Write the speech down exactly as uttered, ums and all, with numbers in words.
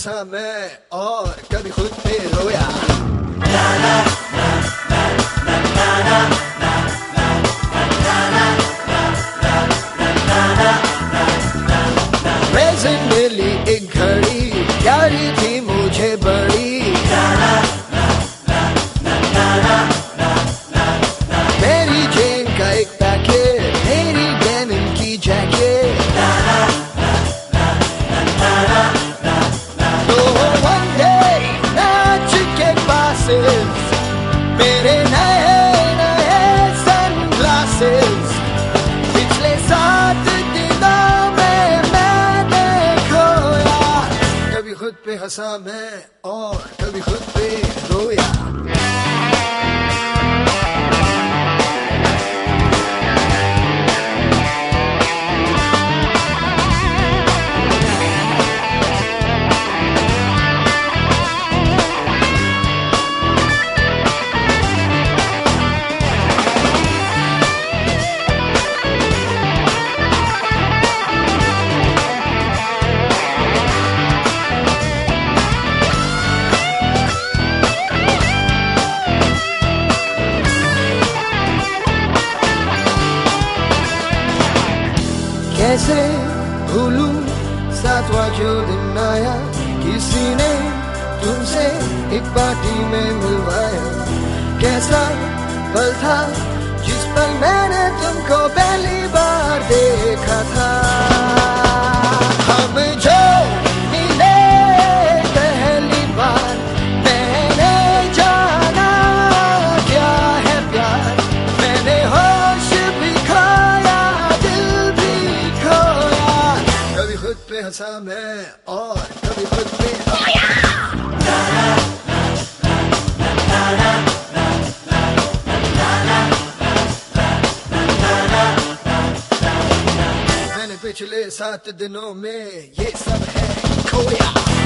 हंसा मैं और कभी खुद पे रोया। प्रेजेंट मिली एक घड़ी प्यारी थी मुझे बड़ी, मेरी जेन का एक पैकेट मेरी डेनिम की जैकेट। तो one day नाच के पासेस मेरे नए नए सनग्लासेस, पिछले सात दिनों में मैंने खोया। कभी खुद पे हंसा मैं और कभी खुद पे रोया। कैसे भूलूं सातवां जो दिन आया, किसी ने तुमसे एक पार्टी में मिलवाया। कैसा पल था जिस पल मैंने तुमको पहली बार देखा था। हम जो मिले पहली बार मैंने जाना क्या है प्यार। मैंने होश भी खोया दिल भी खोया। कभी खुद पे हंसा मैं और कभी खुद पे रोया। मैंने पिछले सात दिनों में ये सब है खोया।